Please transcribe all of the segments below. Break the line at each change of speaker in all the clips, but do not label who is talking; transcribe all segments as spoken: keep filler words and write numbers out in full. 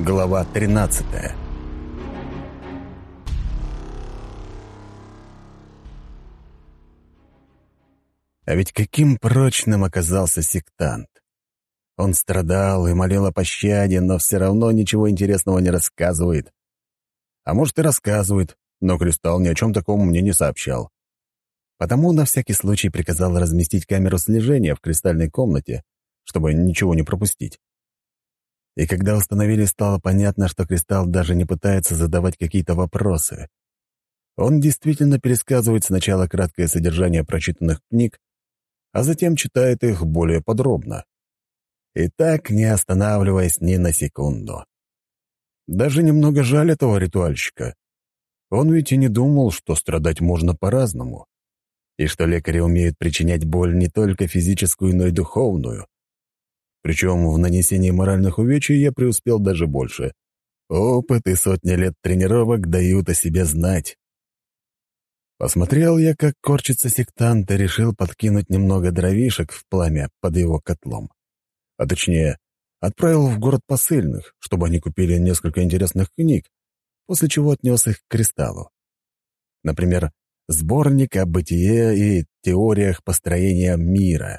Глава тринадцатая. А ведь каким прочным оказался сектант. Он страдал и молил о пощаде, но все равно ничего интересного не рассказывает. А может, и рассказывает, но Кристалл ни о чем таком мне не сообщал. Потому на всякий случай приказал разместить камеру слежения в кристальной комнате, чтобы ничего не пропустить. И когда установили, стало понятно, что Кристалл даже не пытается задавать какие-то вопросы. Он действительно пересказывает сначала краткое содержание прочитанных книг, а затем читает их более подробно. И так, не останавливаясь ни на секунду. Даже немного жаль этого ритуальщика. Он ведь и не думал, что страдать можно по-разному, и что лекари умеют причинять боль не только физическую, но и духовную. Причем в нанесении моральных увечий я преуспел даже больше. Опыт и сотни лет тренировок дают о себе знать. Посмотрел я, как корчится сектант, и решил подкинуть немного дровишек в пламя под его котлом. А точнее, отправил в город посыльных, чтобы они купили несколько интересных книг, после чего отнес их к Кристаллу. Например, сборник о бытие и теориях построения мира.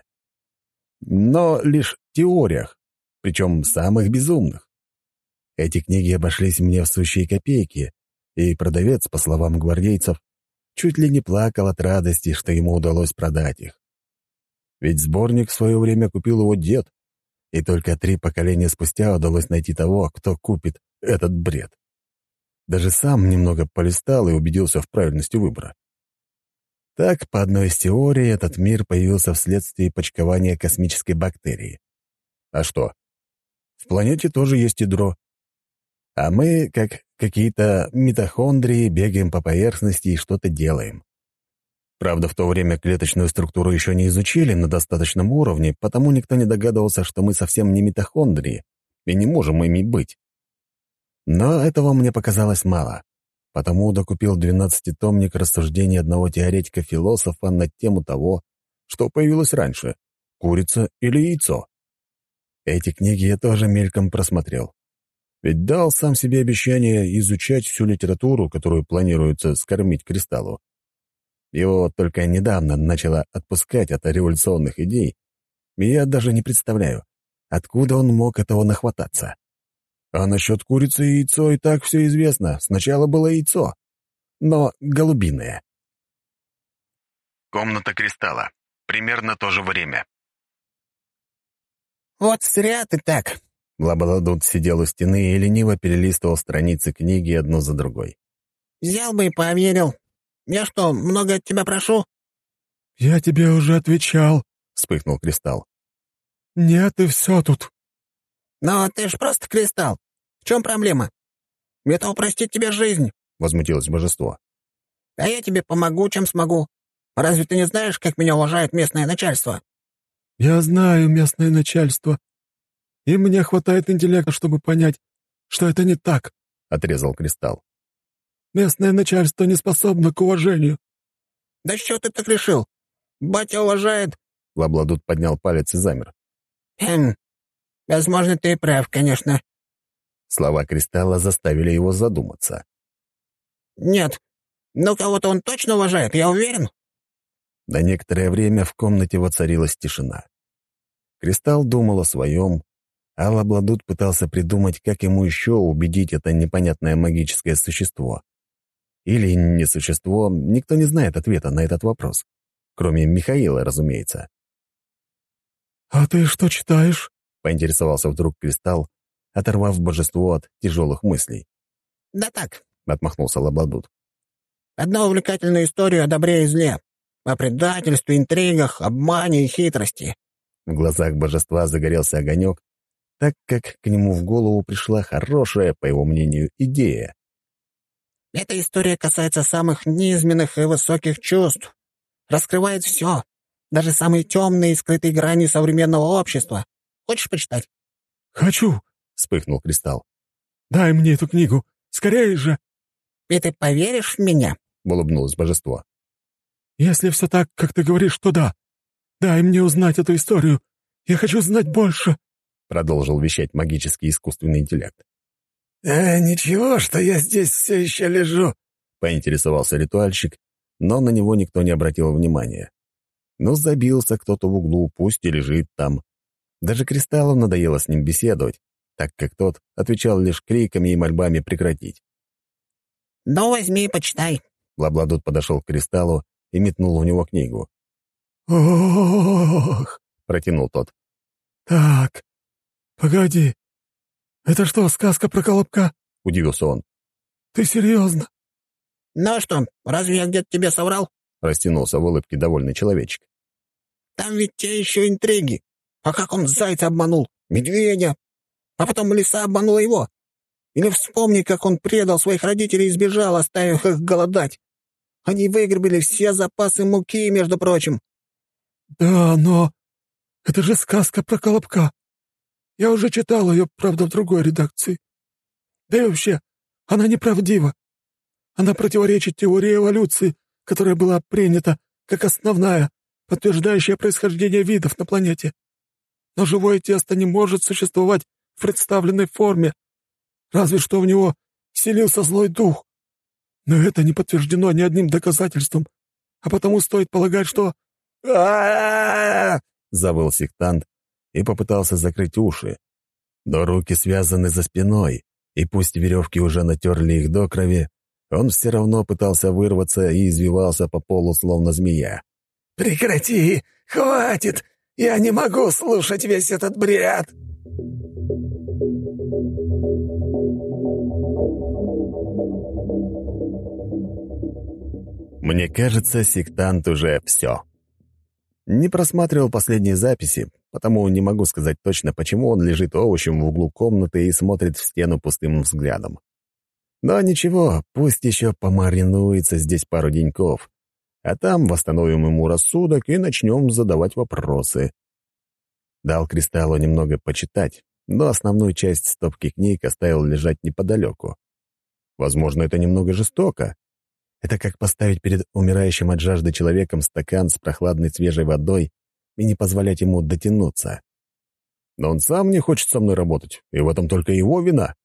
Но лишь теориях, причем самых безумных. Эти книги обошлись мне в сущие копейки, и продавец, по словам гвардейцев, чуть ли не плакал от радости, что ему удалось продать их. Ведь сборник в свое время купил его дед, и только три поколения спустя удалось найти того, кто купит этот бред. Даже сам немного полистал и убедился в правильности выбора. Так, по одной из теорий, этот мир появился вследствие почкования космической бактерии. А что? В планете тоже есть ядро. А мы, как какие-то митохондрии, бегаем по поверхности и что-то делаем. Правда, в то время клеточную структуру еще не изучили на достаточном уровне, потому никто не догадывался, что мы совсем не митохондрии и не можем ими быть. Но этого мне показалось мало. Потому докупил двенадцатитомник рассуждений одного теоретика-философа на тему того, что появилось раньше — курица или яйцо. Эти книги я тоже мельком просмотрел. Ведь дал сам себе обещание изучать всю литературу, которую планируется скормить Кристаллу. Его только недавно начало отпускать от революционных идей, и я даже не представляю, откуда он мог этого нахвататься. А насчет курицы и яйцо и так все известно. Сначала было яйцо, но голубиное. Комната Кристалла. Примерно то же время.
«Вот зря ты так!»
Лабаладут сидел у стены и лениво перелистывал страницы книги одну за другой.
«Взял бы и поверил. Я что, много от тебя прошу?»
«Я тебе уже отвечал», —
вспыхнул Кристалл.
«Нет, и все тут».
«Но ты ж просто Кристалл. В чем проблема? Это упростит тебе жизнь»,
— возмутилось божество.
«А я тебе помогу, чем смогу. Разве ты не знаешь, как меня уважает местное начальство?»
«Я знаю местное начальство. И мне хватает интеллекта, чтобы понять, что это не так»,
— отрезал Кристалл.
«Местное начальство не способно к уважению».
«Да что ты так решил? Батя уважает...»
Лабладут поднял палец и замер.
«Хм, возможно, ты и прав, конечно».
Слова Кристалла заставили его задуматься.
«Нет, но кого-то он точно уважает, я уверен».
На некоторое время в комнате воцарилась тишина. Кристалл думал о своем, а Лабладут пытался придумать, как ему еще убедить это непонятное магическое существо. Или не существо, никто не знает ответа на этот вопрос. Кроме Михаила, разумеется.
«А ты что читаешь?»
— поинтересовался вдруг Кристалл, оторвав божество от тяжелых мыслей.
«Да так»,
— отмахнулся Лабладут.
«одну увлекательную историю о добре и зле, о предательстве, интригах, обмане и хитрости».
В глазах божества загорелся огонек, так как к нему в голову пришла хорошая, по его мнению, идея.
«Эта история касается самых низменных и высоких чувств. Раскрывает все, даже самые темные и скрытые грани современного общества. Хочешь почитать?»
«Хочу», — вспыхнул Кристалл. «Дай мне эту книгу. Скорее же!»
«И ты поверишь в меня?»
— улыбнулось божество.
«Если все так, как ты говоришь, то да. Дай мне узнать эту историю. Я хочу знать больше», —
продолжил вещать магический искусственный интеллект. «А ничего, что я здесь все еще лежу», — поинтересовался ритуальщик, но на него никто не обратил внимания. Ну, забился кто-то в углу, пусть и лежит там. Даже Кристаллу надоело с ним беседовать, так как тот отвечал лишь криками и мольбами прекратить.
«Ну, возьми и почитай».
Лабладут подошел к Кристаллу и метнул в него книгу.
«Ох!»
— протянул тот.
«Так, погоди. Это что, сказка про Колобка?»
— удивился он.
«Ты серьезно?»
«Ну что, разве я где-то тебе соврал?»
— растянулся в улыбке довольный человечек.
«Там ведь те еще интриги. А как он зайца обманул, медведя, а потом лиса обманула его. Или вспомни, как он предал своих родителей и сбежал, оставив их голодать. Они выгребли все запасы муки, между прочим».
«Да, но это же сказка про Колобка. Я уже читал ее, правда, в другой редакции. Да и вообще, она неправдива. Она противоречит теории эволюции, которая была принята как основная, подтверждающая происхождение видов на планете. Но живое тесто не может существовать в представленной форме, разве что в него вселился злой дух. Но это не подтверждено ни одним доказательством, а потому стоит полагать, что...»
«А-а-а!» — завыл сектант и попытался закрыть уши. Но руки связаны за спиной, и пусть веревки уже натерли их до крови, он все равно пытался вырваться и извивался по полу, словно змея.
«Прекрати! Хватит! Я не могу слушать весь этот бред!»
Мне кажется, сектант уже все. Не просматривал последние записи, потому не могу сказать точно, почему он лежит овощем в углу комнаты и смотрит в стену пустым взглядом. Но ничего, пусть еще помаринуется здесь пару деньков, а там восстановим ему рассудок и начнем задавать вопросы. Дал Кристаллу немного почитать, но основную часть стопки книг оставил лежать неподалеку. Возможно, это немного жестоко. Это как поставить перед умирающим от жажды человеком стакан с прохладной свежей водой и не позволять ему дотянуться. Но он сам не хочет со мной работать, и в этом только его вина.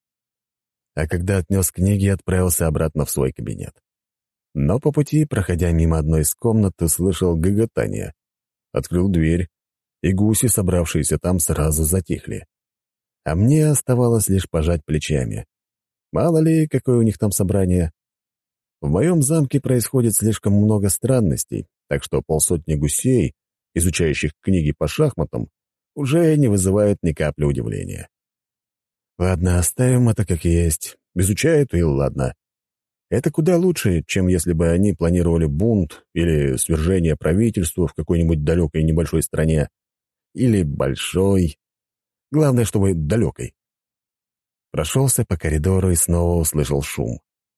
А когда отнес книги, отправился обратно в свой кабинет. Но по пути, проходя мимо одной из комнат, услышал гоготание. Открыл дверь, и гуси, собравшиеся там, сразу затихли. А мне оставалось лишь пожать плечами. Мало ли, какое у них там собрание. В моем замке происходит слишком много странностей, так что полсотни гусей, изучающих книги по шахматам, уже не вызывают ни капли удивления. Ладно, оставим это как есть. Изучают, и ладно. Это куда лучше, чем если бы они планировали бунт или свержение правительства в какой-нибудь далекой небольшой стране. Или большой. Главное, чтобы далекой. Прошелся по коридору и снова услышал шум.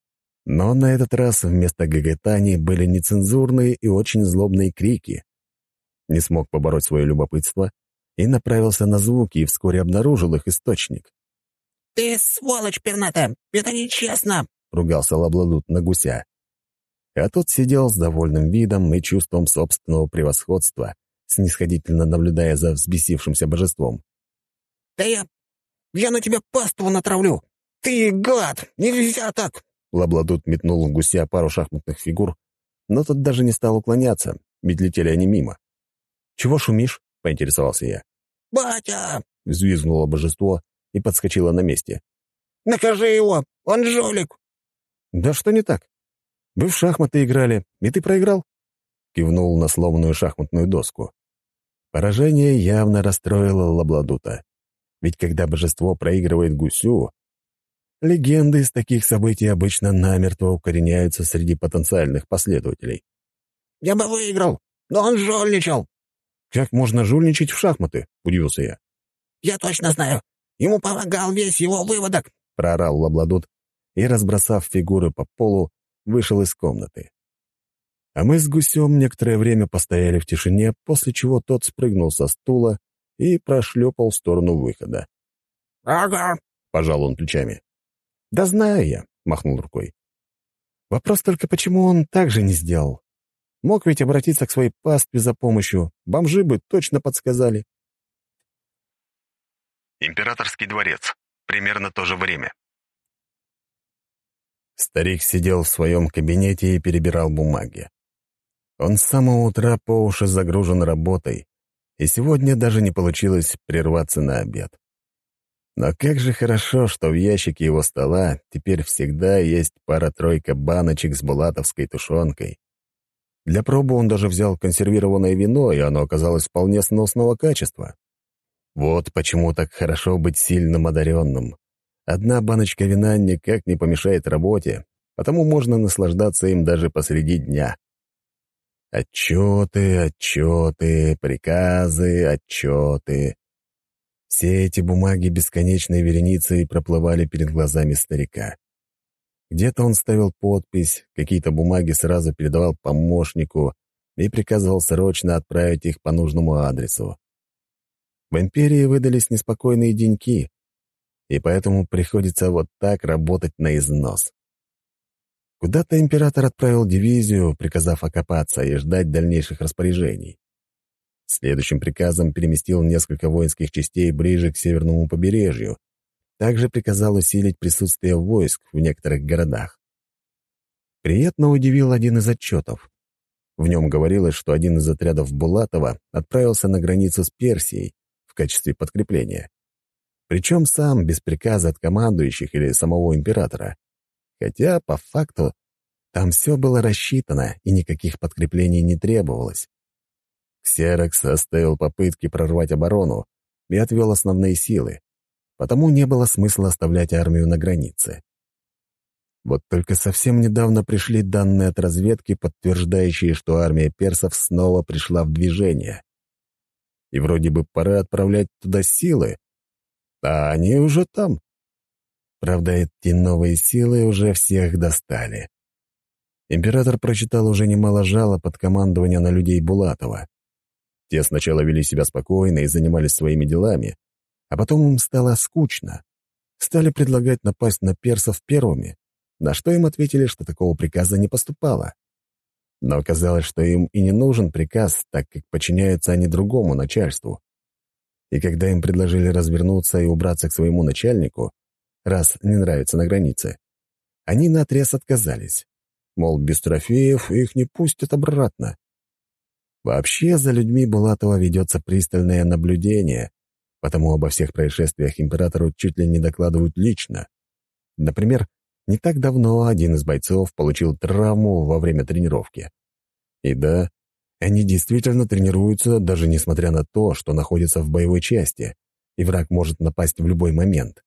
Но на этот раз вместо гоготаний были нецензурные и очень злобные крики. Не смог побороть свое любопытство и направился на звуки, и вскоре обнаружил их источник.
«Ты сволочь пернатая! Это нечестно!»
— ругался Лабладут на гуся. А тот сидел с довольным видом и чувством собственного превосходства, снисходительно наблюдая за взбесившимся божеством.
«Да я... я на тебя паству натравлю! Ты гад! Нельзя так!»
Лабладут метнул в гуся пару шахматных фигур, но тот даже не стал уклоняться, ведь летели они мимо. «Чего шумишь?» — поинтересовался я.
«Батя!»
— взвизгнуло божество и подскочило на месте.
«Накажи его! Он жулик!»
«Да что не так? Вы в шахматы играли, и ты проиграл?» Кивнул на сломанную шахматную доску. Поражение явно расстроило Лабладута. Ведь когда божество проигрывает гусю, легенды из таких событий обычно намертво укореняются среди потенциальных последователей.
«Я бы выиграл, но он жульничал!»
«Как можно жульничать в шахматы?» — удивился я.
«Я точно знаю! Ему помогал весь его выводок!»
— проорал Лабладут и, разбросав фигуры по полу, вышел из комнаты. А мы с гусем некоторое время постояли в тишине, после чего тот спрыгнул со стула и прошлепал в сторону выхода.
«Ага!»
— пожал он плечами. «Да знаю я», — махнул рукой. «Вопрос только, почему он так же не сделал? Мог ведь обратиться к своей пастве за помощью, бомжи бы точно подсказали».
Императорский дворец. Примерно то же время.
Старик сидел в своем кабинете и перебирал бумаги. Он с самого утра по уши загружен работой, и сегодня даже не получилось прерваться на обед. Но как же хорошо, что в ящике его стола теперь всегда есть пара-тройка баночек с булатовской тушенкой. Для пробы он даже взял консервированное вино, и оно оказалось вполне сносного качества. Вот почему так хорошо быть сильным одаренным. Одна баночка вина никак не помешает работе, потому можно наслаждаться им даже посреди дня. Отчеты, отчеты, приказы, отчеты. Все эти бумаги бесконечной вереницей проплывали перед глазами старика. Где-то он ставил подпись, какие-то бумаги сразу передавал помощнику и приказывал срочно отправить их по нужному адресу. В империи выдались неспокойные деньки, и поэтому приходится вот так работать на износ. Куда-то император отправил дивизию, приказав окопаться и ждать дальнейших распоряжений. Следующим приказом переместил несколько воинских частей ближе к северному побережью. Также приказал усилить присутствие войск в некоторых городах. Приятно удивил один из отчетов. В нем говорилось, что один из отрядов Булатова отправился на границу с Персией в качестве подкрепления. Причем сам, без приказа от командующих или самого императора. Хотя, по факту, там все было рассчитано, и никаких подкреплений не требовалось. Ксерокс оставил попытки прорвать оборону и отвел основные силы, потому не было смысла оставлять армию на границе. Вот только совсем недавно пришли данные от разведки, подтверждающие, что армия персов снова пришла в движение. И вроде бы пора отправлять туда силы, а они уже там. Правда, эти новые силы уже всех достали. Император прочитал уже немало жалоб от командования на людей Булатова. Те сначала вели себя спокойно и занимались своими делами, а потом им стало скучно. Стали предлагать напасть на персов первыми, на что им ответили, что такого приказа не поступало. Но оказалось, что им и не нужен приказ, так как подчиняются они другому начальству. И когда им предложили развернуться и убраться к своему начальнику, раз не нравится на границе, они наотрез отказались. Мол, без трофеев их не пустят обратно. Вообще за людьми Булатова ведется пристальное наблюдение, потому обо всех происшествиях императору чуть ли не докладывают лично. Например, не так давно один из бойцов получил травму во время тренировки. И да, они действительно тренируются, даже несмотря на то, что находятся в боевой части, и враг может напасть в любой момент.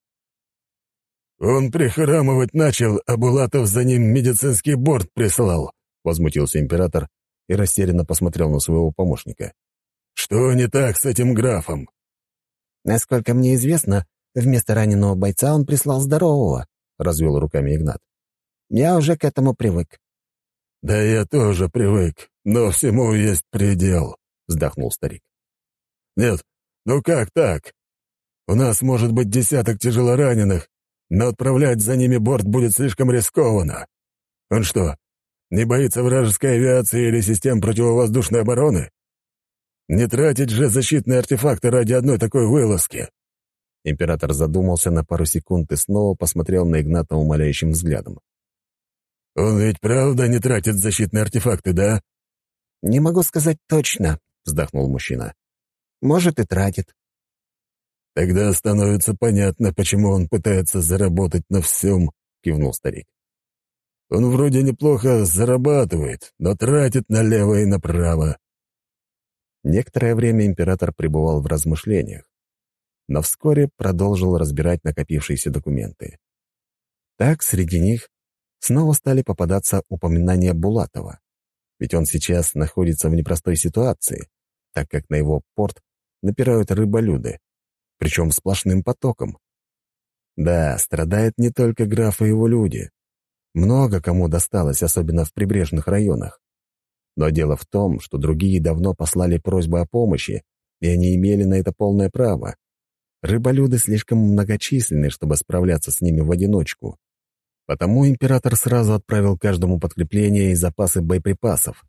«Он прихрамывать начал, а Булатов за ним медицинский борт прислал», — возмутился император и растерянно посмотрел на своего помощника. «Что не так с этим графом?»
«Насколько мне известно, вместо раненого бойца он прислал здорового», — развел руками Игнат. «Я уже к этому привык».
«Да я тоже привык, но всему есть предел», — вздохнул старик. «Нет, ну как так? У нас может быть десяток тяжелораненых, но отправлять за ними борт будет слишком рискованно. Он что, не боится вражеской авиации или систем противовоздушной обороны? Не тратить же защитные артефакты ради одной такой вылазки».
Император задумался на пару секунд и снова посмотрел на Игната умоляющим взглядом.
«Он ведь правда не тратит защитные артефакты, да?»
«Не могу сказать точно», — вздохнул мужчина. «Может, и тратит».
«Тогда становится понятно, почему он пытается заработать на всем», — кивнул старик. «Он вроде неплохо зарабатывает, но тратит налево и направо».
Некоторое время император пребывал в размышлениях, но вскоре продолжил разбирать накопившиеся документы. Так, среди них снова стали попадаться упоминания Булатова, ведь он сейчас находится в непростой ситуации, так как на его порт напирают рыболюды, причем сплошным потоком. Да, страдает не только граф и его люди. Много кому досталось, особенно в прибрежных районах. Но дело в том, что другие давно послали просьбу о помощи, и они имели на это полное право. Рыболюды слишком многочисленны, чтобы справляться с ними в одиночку. Потому император сразу отправил каждому подкрепление и запасы боеприпасов.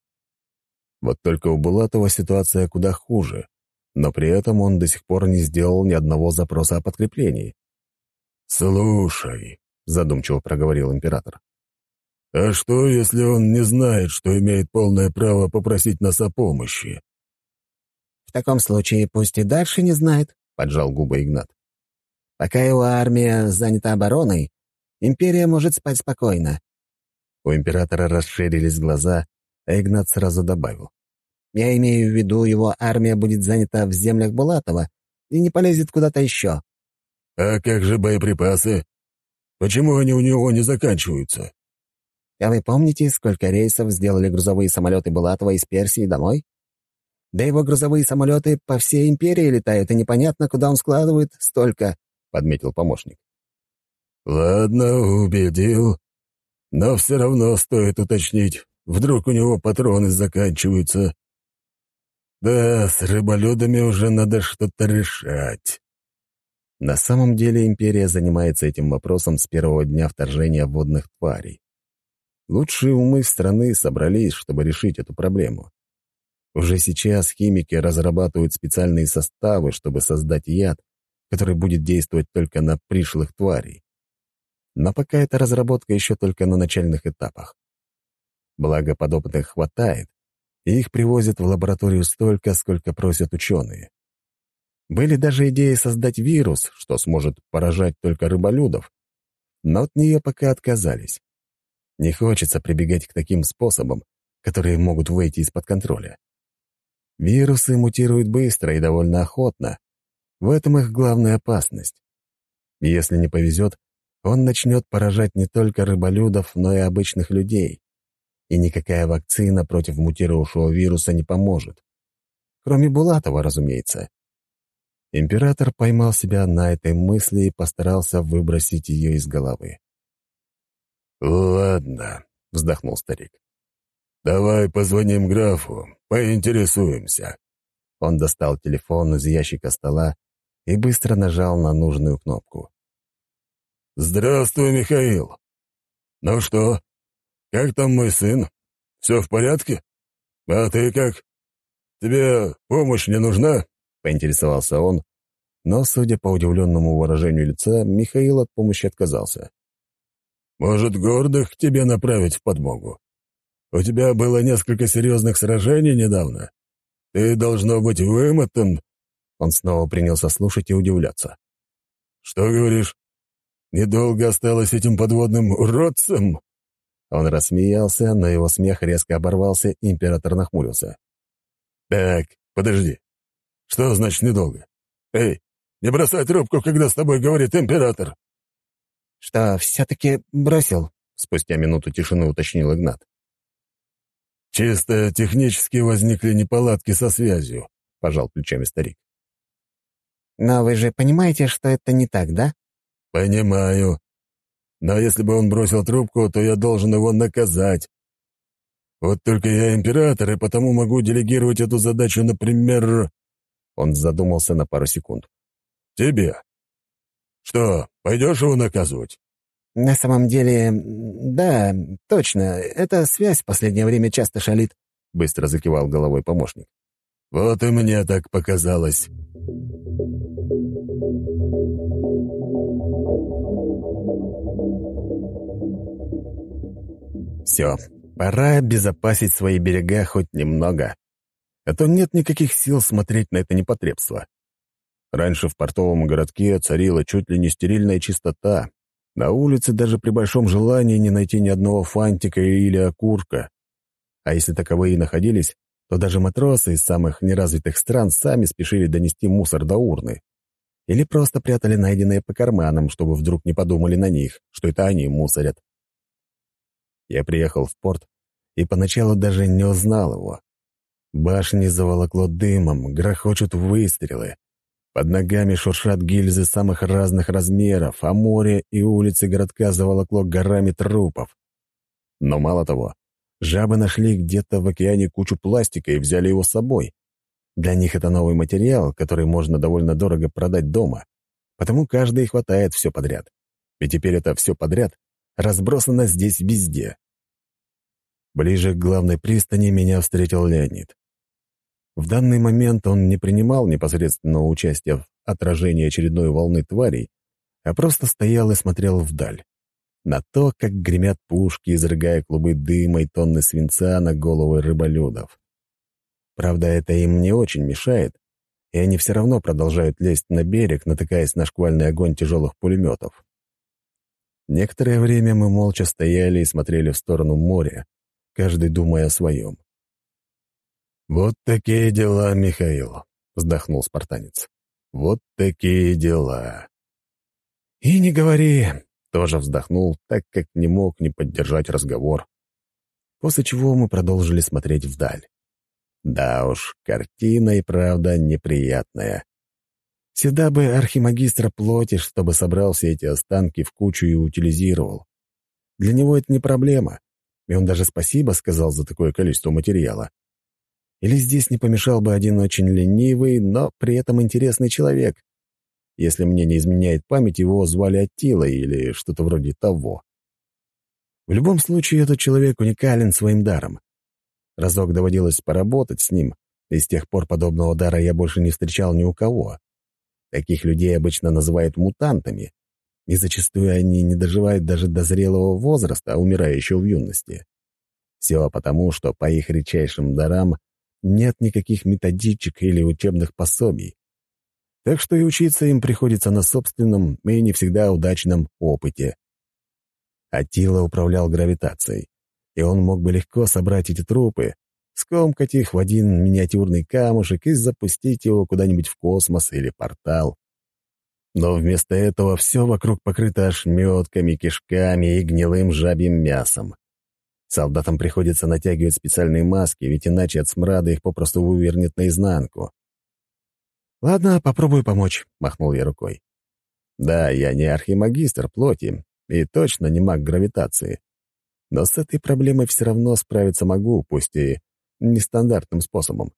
Вот только у Булатова ситуация куда хуже, но при этом он до сих пор не сделал ни одного запроса о подкреплении.
«Слушай»,
— задумчиво проговорил император.
«А что, если он не знает, что имеет полное право попросить нас о помощи?»
«В таком случае пусть и дальше не знает», — поджал губы Игнат. «Пока его армия занята обороной, империя может спать спокойно».
У императора расширились глаза, а Игнат сразу добавил.
«Я имею в виду, его армия будет занята в землях Булатова и не полезет куда-то еще».
«А как же боеприпасы? Почему они у него не заканчиваются?»
«А вы помните, сколько рейсов сделали грузовые самолеты Булатова из Персии домой? Да его грузовые самолеты по всей империи летают, и непонятно, куда он складывает столько», — подметил помощник.
«Ладно, убедил. Но все равно стоит уточнить. Вдруг у него патроны заканчиваются. Да, с рыболюдами уже надо что-то решать».
На самом деле империя занимается этим вопросом с первого дня вторжения водных тварей. Лучшие умы страны собрались, чтобы решить эту проблему. Уже сейчас химики разрабатывают специальные составы, чтобы создать яд, который будет действовать только на пришлых тварей. Но пока эта разработка еще только на начальных этапах. Благо подопытных хватает, и их привозят в лабораторию столько, сколько просят ученые. Были даже идеи создать вирус, что сможет поражать только рыболюдов, но от нее пока отказались. Не хочется прибегать к таким способам, которые могут выйти из-под контроля. Вирусы мутируют быстро и довольно охотно. В этом их главная опасность. Если не повезет, он начнет поражать не только рыболюдов, но и обычных людей. И никакая вакцина против мутировавшего вируса не поможет. Кроме Булатова, разумеется. Император поймал себя на этой мысли и постарался выбросить ее из головы.
«Ладно», — вздохнул старик. «Давай позвоним графу, поинтересуемся».
Он достал телефон из ящика стола и быстро нажал на нужную кнопку.
«Здравствуй, Михаил. Ну что, как там мой сын? Все в порядке? А ты как? Тебе помощь не нужна?»
— поинтересовался он, но, судя по удивленному выражению лица, Михаил от помощи отказался.
«Может, гордых к тебе направить в подмогу? У тебя было несколько серьезных сражений недавно. Ты, должно быть, вымотан».
Он снова принялся слушать и удивляться.
«Что говоришь? Недолго осталось этим подводным уродцам?»
Он рассмеялся, но его смех резко оборвался, и император нахмурился.
«Так, подожди. Что значит недолго? Эй, не бросай трубку, когда с тобой говорит император!»
«Что, все-таки бросил?»
— спустя минуту тишины уточнил Игнат.
«Чисто технически возникли неполадки со связью», — пожал плечами старик.
«Но вы же понимаете, что это не так, да?»
«Понимаю. Но если бы он бросил трубку, то я должен его наказать. Вот только я император, и потому могу делегировать эту задачу, например...»
Он задумался на пару секунд.
«Тебе. Что, пойдешь его наказывать?»
«На самом деле, да, точно. Эта связь в последнее время часто шалит»,
— быстро закивал головой помощник.
«Вот и мне так показалось».
Все, пора обезопасить свои берега хоть немного. А то нет никаких сил смотреть на это непотребство. Раньше в портовом городке царила чуть ли не стерильная чистота. На улице даже при большом желании не найти ни одного фантика или окурка. А если таковые и находились, то даже матросы из самых неразвитых стран сами спешили донести мусор до урны. Или просто прятали найденные по карманам, чтобы вдруг не подумали на них, что это они мусорят. Я приехал в порт и поначалу даже не узнал его. Башни заволокло дымом, грохочут выстрелы. Под ногами шуршат гильзы самых разных размеров, а море и улицы городка заволокло горами трупов. Но мало того, жабы нашли где-то в океане кучу пластика и взяли его с собой. Для них это новый материал, который можно довольно дорого продать дома. Потому каждый и хватает все подряд. И теперь это все подряд разбросано здесь везде. Ближе к главной пристани меня встретил Леонид. В данный момент он не принимал непосредственного участия в отражении очередной волны тварей, а просто стоял и смотрел вдаль. на то, как гремят пушки, изрыгая клубы дыма и тонны свинца на головы рыболюдов. Правда, это им не очень мешает, и они все равно продолжают лезть на берег, натыкаясь на шквальный огонь тяжелых пулеметов. Некоторое время мы молча стояли и смотрели в сторону моря, каждый думая о своем. «Вот такие дела, Михаил», — вздохнул спартанец. «Вот такие дела». «И не говори», — тоже вздохнул, так как не мог не поддержать разговор. После чего мы продолжили смотреть вдаль. Да уж, картина и правда неприятная. Сюда бы архимагистра плоти, чтобы собрал все эти останки в кучу и утилизировал. Для него это не проблема, и он даже спасибо сказал за такое количество материала. Или здесь не помешал бы один очень ленивый, но при этом интересный человек. Если мне не изменяет память, его звали Аттила или что-то вроде того. В любом случае, этот человек уникален своим даром. Разок доводилось поработать с ним, и с тех пор подобного дара я больше не встречал ни у кого. Таких людей обычно называют мутантами, и зачастую они не доживают даже до зрелого возраста, а умирая еще в юности. Все потому, что по их редчайшим дарам нет никаких методичек или учебных пособий. Так что и учиться им приходится на собственном и не всегда удачном опыте. Аттила управлял гравитацией, и он мог бы легко собрать эти трупы, скомкать их в один миниатюрный камушек и запустить его куда-нибудь в космос или портал. Но вместо этого все вокруг покрыто ошметками, кишками и гнилым жабьим мясом. Солдатам приходится натягивать специальные маски, ведь иначе от смрада их попросту вывернет наизнанку. «Ладно, попробую помочь», — махнул я рукой. «Да, я не архимагистр плоти и точно не маг гравитации. Но с этой проблемой все равно справиться могу, пусть и нестандартным способом».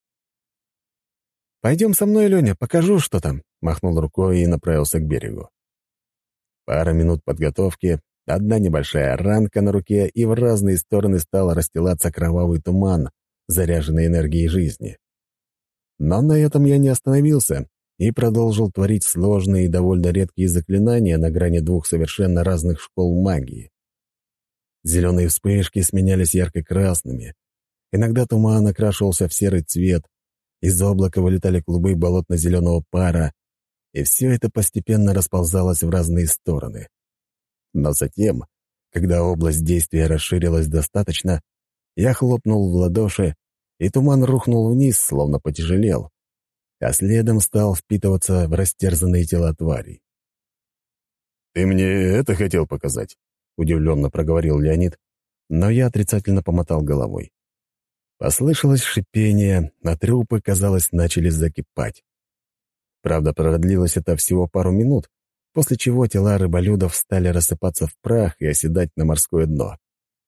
«Пойдем со мной, Леня, покажу, что там», — махнул рукой и направился к берегу. Пара минут подготовки, одна небольшая ранка на руке, и в разные стороны стал расстилаться кровавый туман, заряженный энергией жизни. Но на этом я не остановился и продолжил творить сложные и довольно редкие заклинания на грани двух совершенно разных школ магии. Зеленые вспышки сменялись ярко-красными. Иногда туман окрашивался в серый цвет, из облака вылетали клубы болотно-зеленого пара, и все это постепенно расползалось в разные стороны. Но затем, когда область действия расширилась достаточно, я хлопнул в ладоши, и туман рухнул вниз, словно потяжелел, а следом стал впитываться в растерзанные тела тварей. «Ты мне это хотел показать?» — удивленно проговорил Леонид, но я отрицательно помотал головой. Послышалось шипение, а трупы, казалось, начали закипать. Правда, продлилось это всего пару минут, после чего тела рыболюдов стали рассыпаться в прах и оседать на морское дно.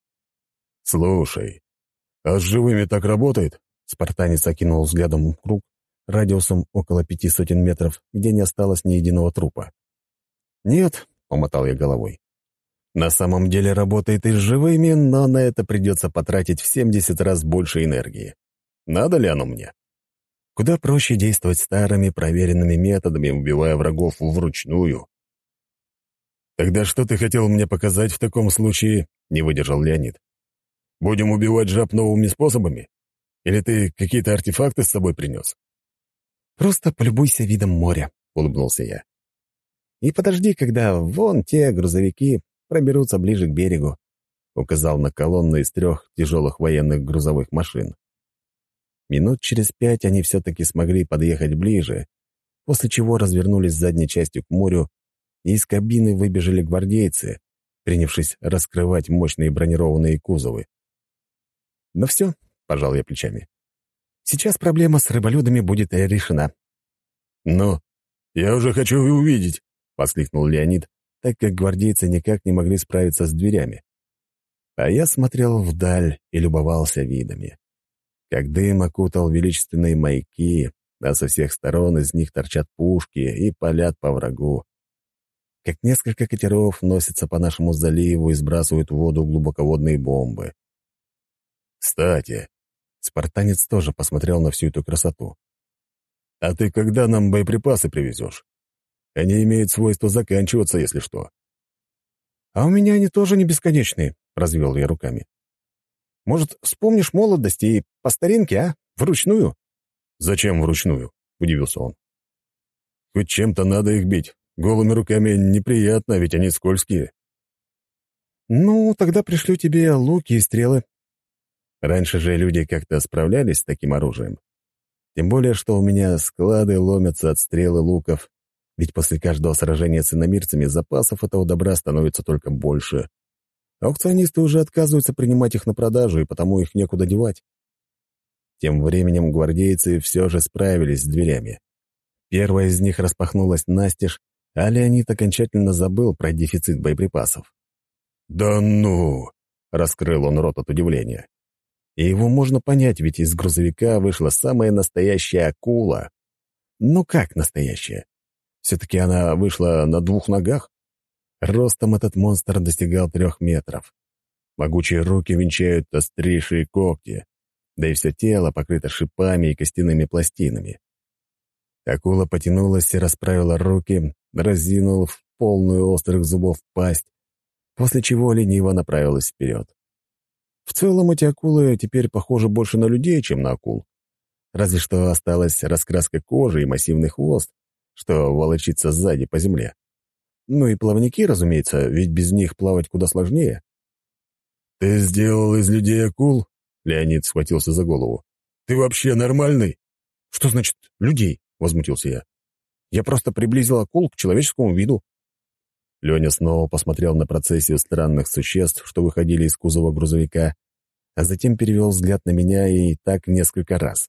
«Слушай, а с живыми так работает?» Спартанец окинул взглядом круг радиусом около пяти сотен метров, где не осталось ни единого трупа. «Нет», — помотал я головой. «На самом деле работает и с живыми, но на это придется потратить в семьдесят раз больше энергии. Надо ли оно мне? Куда проще действовать старыми проверенными методами, убивая врагов вручную». «Тогда что ты хотел мне показать в таком случае?» — не выдержал Леонид. «Будем убивать жаб новыми способами? Или ты какие-то артефакты с собой принес?» «Просто полюбуйся видом моря», — улыбнулся я. «И подожди, когда вон те грузовики проберутся ближе к берегу», — указал на колонну из трех тяжелых военных грузовых машин. Минут через пять они все-таки смогли подъехать ближе, после чего развернулись задней частью к морю, и из кабины выбежали гвардейцы, принявшись раскрывать мощные бронированные кузовы. «Ну все», — пожал я плечами. «Сейчас проблема с рыболюдами будет решена». «Ну, я уже хочу увидеть», — воскликнул Леонид, так как гвардейцы никак не могли справиться с дверями. А я смотрел вдаль и любовался видами. Как дым окутал величественные маяки, а со всех сторон из них торчат пушки и палят по врагу. Как несколько катеров носятся по нашему заливу и сбрасывают в воду глубоководные бомбы. «Кстати», — спартанец тоже посмотрел на всю эту красоту. «А ты когда нам боеприпасы привезешь? Они имеют свойство заканчиваться, если что». «А у меня они тоже не бесконечные», — развел я руками. «Может, вспомнишь молодость и по старинке, а? Вручную?» «Зачем вручную?» — удивился он. «Хоть чем-то надо их бить. Голыми руками неприятно, ведь они скользкие». «Ну, тогда пришлю тебе луки и стрелы». Раньше же люди как-то справлялись с таким оружием. Тем более, что у меня склады ломятся от стрел и луков, ведь после каждого сражения с иномирцами запасов этого добра становится только больше. Аукционисты уже отказываются принимать их на продажу, и потому их некуда девать. Тем временем гвардейцы все же справились с дверями. Первая из них распахнулась настежь, а Леонид окончательно забыл про дефицит боеприпасов. «Да ну!» — раскрыл он рот от удивления. И его можно понять, ведь из грузовика вышла самая настоящая акула. Ну как настоящая? Все-таки она вышла на двух ногах. Ростом этот монстр достигал трех метров. Могучие руки венчают острейшие когти, да и все тело покрыто шипами и костяными пластинами. Акула потянулась и расправила руки, разинула в полную острых зубов пасть, после чего лениво направилась вперед. В целом эти акулы теперь похожи больше на людей, чем на акул. Разве что осталась раскраска кожи и массивный хвост, что волочится сзади по земле. Ну и плавники, разумеется, ведь без них плавать куда сложнее. «Ты сделал из людей акул?» — Леонид схватился за голову. «Ты вообще нормальный?» «Что значит «людей»?» — возмутился я. «Я просто приблизил акул к человеческому виду». Леня снова посмотрел на процессию странных существ, что выходили из кузова грузовика, а затем перевел взгляд на меня и так несколько раз.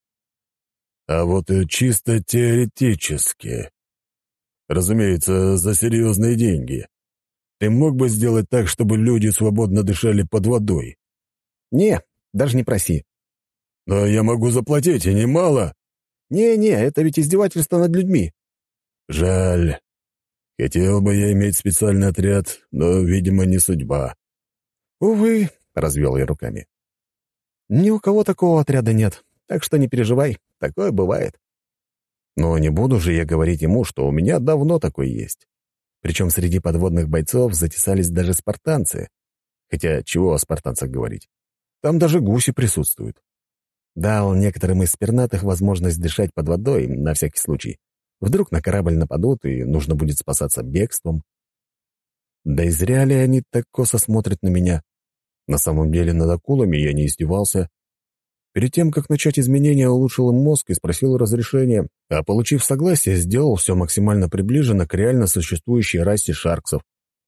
«А вот и чисто теоретически. Разумеется, за серьезные деньги. Ты мог бы сделать так, чтобы люди свободно дышали под водой?» «Не, даже не проси». «Но я могу заплатить, и немало». «Не-не, это ведь издевательство над людьми». «Жаль. Хотел бы я иметь специальный отряд, но, видимо, не судьба». «Увы», — развел я руками. «Ни у кого такого отряда нет, так что не переживай, такое бывает». Но не буду же я говорить ему, что у меня давно такой есть. Причем среди подводных бойцов затесались даже спартанцы. Хотя чего о спартанцах говорить? Там даже гуси присутствуют. Дал некоторым из пернатых возможность дышать под водой, на всякий случай. Вдруг на корабль нападут, и нужно будет спасаться бегством. Да и зря ли они так косо смотрят на меня? На самом деле над акулами я не издевался. Перед тем, как начать изменения, улучшил им мозг и спросил разрешения, а, получив согласие, сделал все максимально приближенно к реально существующей расе шарксов.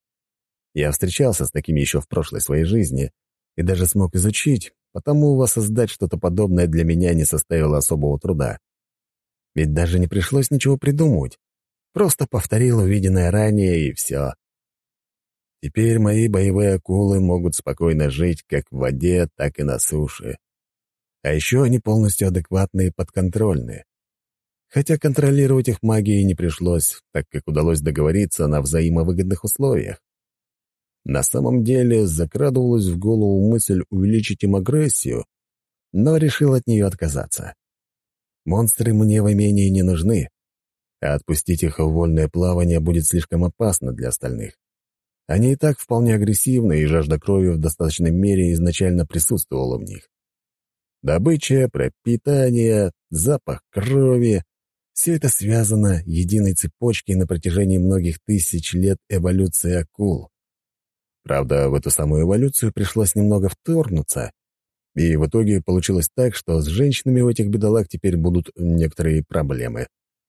Я встречался с такими еще в прошлой своей жизни и даже смог изучить, потому воссоздать что-то подобное для меня не составило особого труда. Ведь даже не пришлось ничего придумывать. Просто повторил увиденное ранее, и все. Теперь мои боевые акулы могут спокойно жить как в воде, так и на суше. А еще они полностью адекватные и подконтрольные. Хотя контролировать их магией не пришлось, так как удалось договориться на взаимовыгодных условиях. На самом деле закрадывалась в голову мысль увеличить им агрессию, но решил от нее отказаться. Монстры мне в имении не нужны, а отпустить их в вольное плавание будет слишком опасно для остальных. Они и так вполне агрессивны, и жажда крови в достаточной мере изначально присутствовала в них. Добыча, пропитание, запах крови — все это связано единой цепочкой на протяжении многих тысяч лет эволюции акул. Правда, в эту самую эволюцию пришлось немного вторгнуться, и в итоге получилось так, что с женщинами у этих бедолаг теперь будут некоторые проблемы.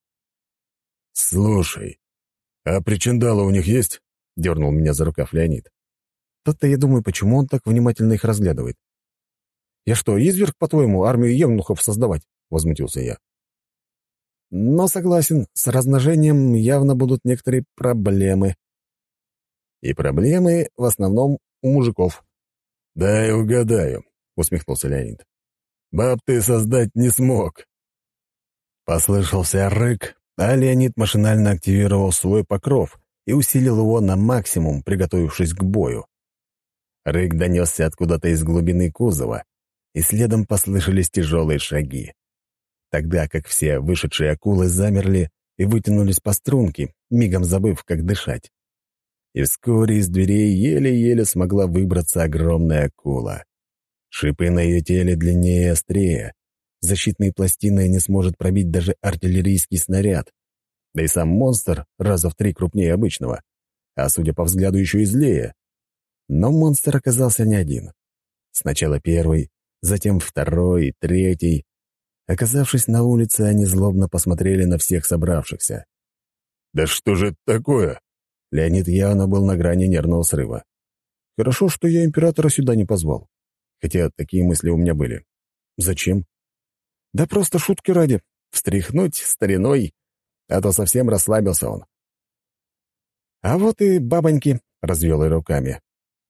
«Слушай, а причиндалы у них есть?» — дернул меня за рукав Леонид. Тут-то я думаю, почему он так внимательно их разглядывает. «Я что, изверг, по-твоему, армию евнухов создавать?» — возмутился я. «Но согласен, с размножением явно будут некоторые проблемы. И проблемы в основном у мужиков». «Дай угадаю», — усмехнулся Леонид. «Баб ты создать не смог». Послышался рык, а Леонид машинально активировал свой покров и усилил его на максимум, приготовившись к бою. Рык донесся откуда-то из глубины кузова, и следом послышались тяжелые шаги. Тогда как все вышедшие акулы замерли и вытянулись по струнке, мигом забыв, как дышать. И вскоре из дверей еле-еле смогла выбраться огромная акула. Шипы на ее теле длиннее и острее. Защитные пластины не сможет пробить даже артиллерийский снаряд. Да и сам монстр раза в три крупнее обычного, а, судя по взгляду, еще и злее. Но монстр оказался не один. Сначала первый, затем второй и третий. Оказавшись на улице, они злобно посмотрели на всех собравшихся. «Да что же это такое?» Леонид явно был на грани нервного срыва. «Хорошо, что я императора сюда не позвал. Хотя такие мысли у меня были. Зачем? Да просто шутки ради. Встряхнуть стариной, а то совсем расслабился он. А вот и бабоньки», — развел я руками.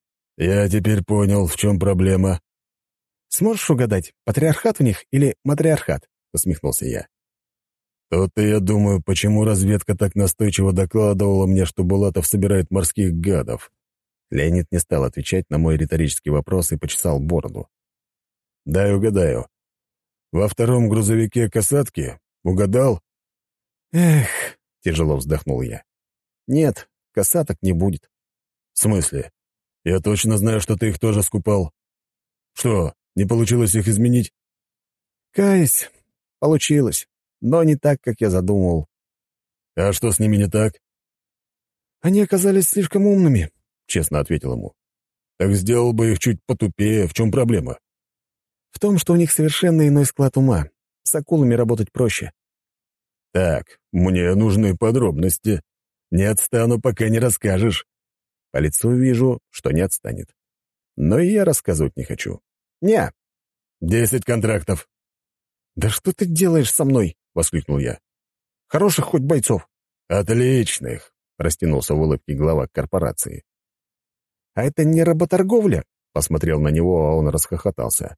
«Я теперь понял, в чем проблема». «Сможешь угадать, патриархат у них или матриархат?» — усмехнулся я. «То-то я думаю, почему разведка так настойчиво докладывала мне, что Булатов собирает морских гадов». Леонид не стал отвечать на мой риторический вопрос и почесал бороду. «Дай угадаю. Во втором грузовике касатки? Угадал?» «Эх», — тяжело вздохнул я. «Нет, касаток не будет». «В смысле? Я точно знаю, что ты их тоже скупал. Что, не получилось их изменить?» «Каюсь, получилось, но не так, как я задумывал». «А что с ними не так?» «Они оказались слишком умными», — честно ответил ему. «Так сделал бы их чуть потупее. В чем проблема?» «В том, что у них совершенно иной склад ума. С акулами работать проще». «Так, мне нужны подробности. Не отстану, пока не расскажешь». По лицу вижу, что не отстанет. Но и я рассказывать не хочу. «Не». «Десять контрактов». «Да что ты делаешь со мной?» — воскликнул я. «Хороших хоть бойцов». «Отличных», — растянулся в улыбке глава корпорации. «А это не работорговля?» — посмотрел на него, а он расхохотался.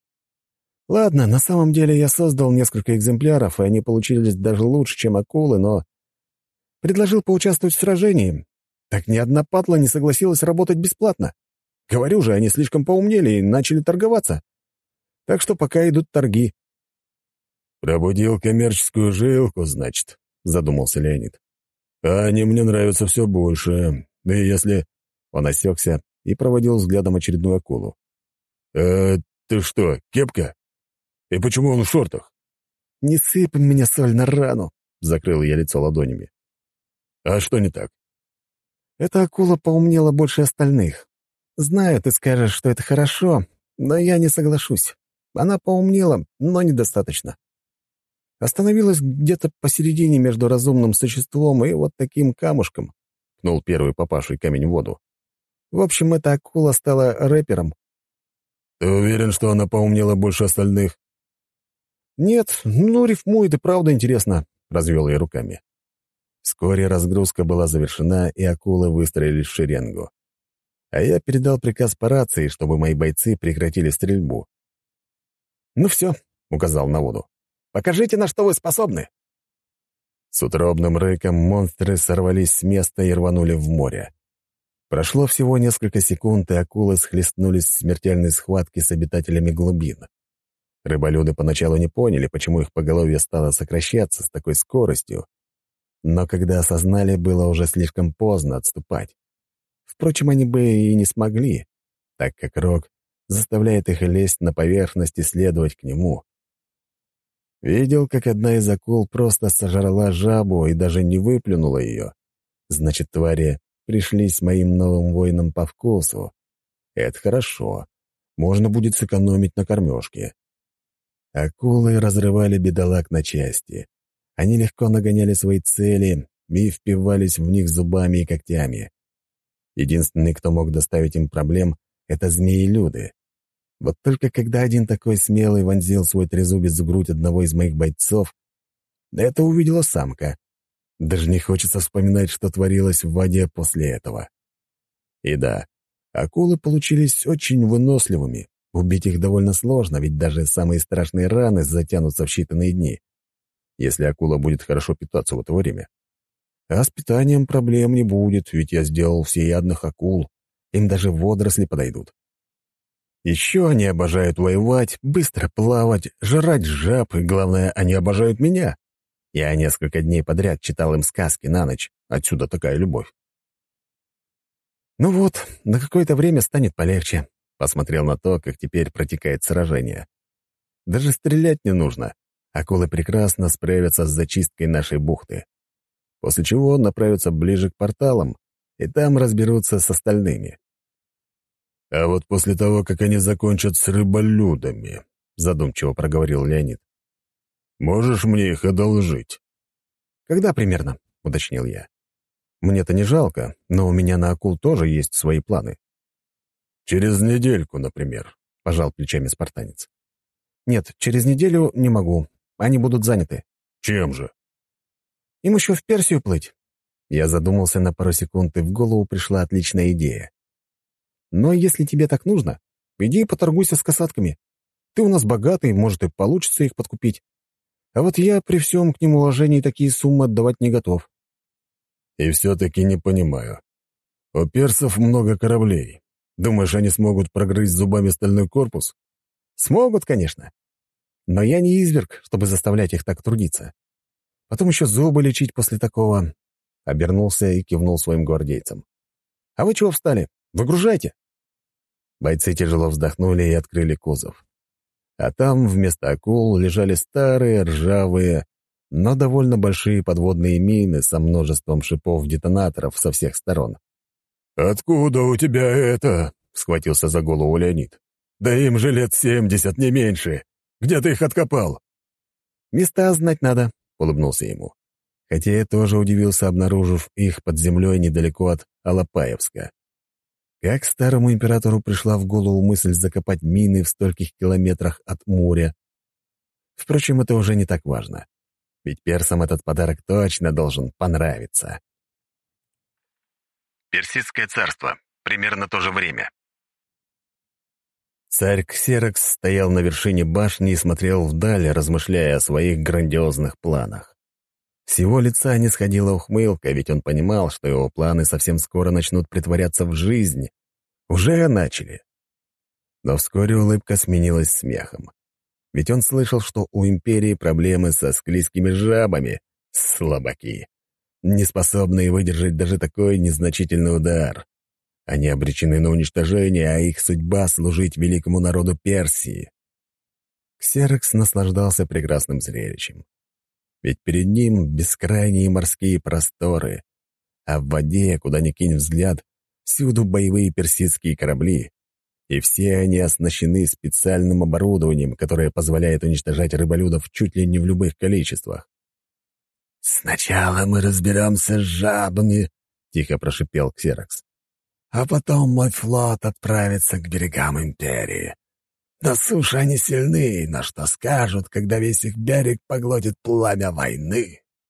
«Ладно, на самом деле я создал несколько экземпляров, и они получились даже лучше, чем акулы, но предложил поучаствовать в сражении. Так ни одна падла не согласилась работать бесплатно. Говорю же, они слишком поумнели и начали торговаться. Так что пока идут торги». «Пробудил коммерческую жилку, значит», — задумался Леонид. «А они мне нравятся все больше. И если...» Он осекся и проводил взглядом очередную акулу. «Э, ты что, кепка? И почему он в шортах?» «Не сыпь мне соль на рану», — закрыл я лицо ладонями. «А что не так?» «Эта акула поумнела больше остальных. Знаю, ты скажешь, что это хорошо, но я не соглашусь. Она поумнела, но недостаточно. Остановилась где-то посередине между разумным существом и вот таким камушком», — пнул первый попавший камень в воду. «В общем, эта акула стала рэпером». «Ты уверен, что она поумнела больше остальных?» «Нет, ну, рифмует и правда интересно», — развел я руками. Вскоре разгрузка была завершена, и акулы выстроились в шеренгу. А я передал приказ по рации, чтобы мои бойцы прекратили стрельбу. «Ну все», — указал на воду. «Покажите, на что вы способны». С утробным рыком монстры сорвались с места и рванули в море. Прошло всего несколько секунд, и акулы схлестнулись в смертельной схватке с обитателями глубин. Рыболюды поначалу не поняли, почему их поголовье стало сокращаться с такой скоростью, но когда осознали, было уже слишком поздно отступать. Впрочем, они бы и не смогли, так как Рог заставляет их лезть на поверхность и следовать к нему. Видел, как одна из акул просто сожрала жабу и даже не выплюнула ее. Значит, твари пришлись моим новым воинам по вкусу. Это хорошо. Можно будет сэкономить на кормежке. Акулы разрывали бедолаг на части. Они легко нагоняли свои цели и впивались в них зубами и когтями. Единственный, кто мог доставить им проблем, — это змеи-люды. Вот только когда один такой смелый вонзил свой трезубец в грудь одного из моих бойцов, это увидела самка. Даже не хочется вспоминать, что творилось в воде после этого. И да, акулы получились очень выносливыми. Убить их довольно сложно, ведь даже самые страшные раны затянутся в считанные дни, если акула будет хорошо питаться в это время. А с питанием проблем не будет, ведь я сделал всеядных акул. Им даже водоросли подойдут. Еще они обожают воевать, быстро плавать, жрать жаб, и, главное, они обожают меня. Я несколько дней подряд читал им сказки на ночь, отсюда такая любовь. Ну вот, на какое-то время станет полегче. Посмотрел на то, как теперь протекает сражение. Даже стрелять не нужно. Акулы прекрасно справятся с зачисткой нашей бухты. После чего направятся ближе к порталам, и там разберутся с остальными. «А вот после того, как они закончат с рыболюдами», — задумчиво проговорил Леонид, — «можешь мне их одолжить?» «Когда примерно?» — уточнил я. «Мне-то не жалко, но у меня на акул тоже есть свои планы». «Через недельку, например», — пожал плечами спартанец. «Нет, через неделю не могу. Они будут заняты». «Чем же?» «Им еще в Персию плыть». Я задумался на пару секунд, и в голову пришла отличная идея. «Но если тебе так нужно, иди и поторгуйся с касатками. Ты у нас богатый, может, и получится их подкупить. А вот я при всем к ним уважении такие суммы отдавать не готов». «И все-таки не понимаю. У персов много кораблей. Думаешь, они смогут прогрызть зубами стальной корпус?» «Смогут, конечно. Но я не изверг, чтобы заставлять их так трудиться. Потом еще зубы лечить после такого». Обернулся и кивнул своим гвардейцам. «А вы чего встали? Выгружайте!» Бойцы тяжело вздохнули и открыли кузов. А там вместо акул лежали старые, ржавые, но довольно большие подводные мины со множеством шипов-детонаторов со всех сторон. «Откуда у тебя это?» — схватился за голову Леонид. «Да им же лет семьдесят, не меньше. Где ты их откопал?» «Места знать надо», — улыбнулся ему. Хотя я тоже удивился, обнаружив их под землей недалеко от Алапаевска. Как старому императору пришла в голову мысль закопать мины в стольких километрах от моря? Впрочем, это уже не так важно. Ведь персам этот подарок точно должен понравиться. Персидское царство. Примерно то же время. Царь Ксерокс стоял на вершине башни и смотрел вдаль, размышляя о своих грандиозных планах. С его лица не сходила ухмылка, ведь он понимал, что его планы совсем скоро начнут притворяться в жизнь. Уже начали. Но вскоре улыбка сменилась смехом. Ведь он слышал, что у империи проблемы со склизкими жабами. Слабаки. Не способные выдержать даже такой незначительный удар. Они обречены на уничтожение, а их судьба — служить великому народу Персии. Ксерокс наслаждался прекрасным зрелищем. Ведь перед ним бескрайние морские просторы, а в воде, куда ни кинь взгляд, всюду боевые персидские корабли, и все они оснащены специальным оборудованием, которое позволяет уничтожать рыболюдов чуть ли не в любых количествах.
«Сначала мы разберемся с жабами», — тихо прошипел Ксерокс. «А потом мой флот отправится к берегам империи. На суше они сильны, но что скажут, когда весь их берег поглотит пламя войны?»